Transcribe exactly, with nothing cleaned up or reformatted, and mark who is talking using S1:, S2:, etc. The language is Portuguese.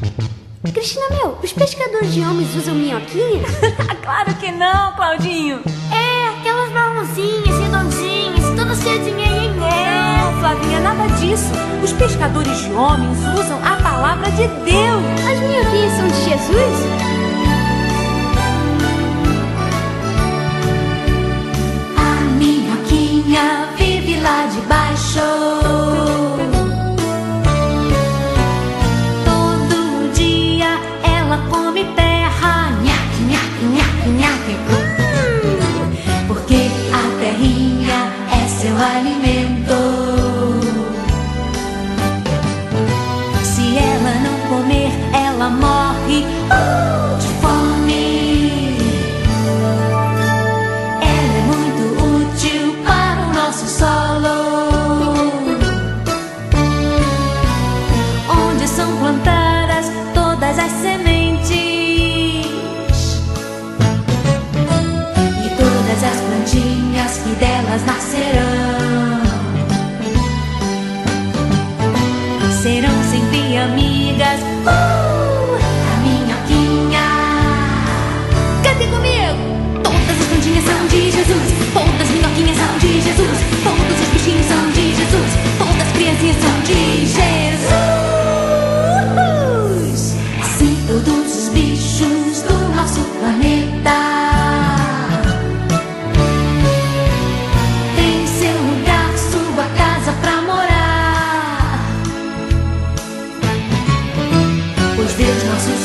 S1: Cristina, meu, os pescadores de homens usam minhoquinhas?
S2: Claro que não, Claudinho.
S1: É, aquelas marronzinhas, redondinhas, todas cheias de nhenhenhé.
S2: Não, Flavinha, nada disso. Os pescadores de homens usam a palavra de Deus.
S1: As minhoquinhas são de Jesus?
S3: A minhoquinha vive lá debaixo. Todo dia ela come terra. Nhaque, nhaque, nhaque, nhaque. Hum, porque a terrinha é seu alimento. Se ela não comer, ela morre uh, de fome. Ela é muito útil para o nosso solo, onde são plantadas todas as sementes e todas as plantinhas que delas nascerão serão sempre amigas uh, da minhoquinha. Cante comigo! Todas as plantinhas são de Jesus, todas as minhoquinhas são de Jesus, todos os bichinhos são de Jesus, todas as criancinhas são de Jesus. Assim todos os bichos do nosso planeta têm seu lugar, sua casa pra morar. Pois Deus, nosso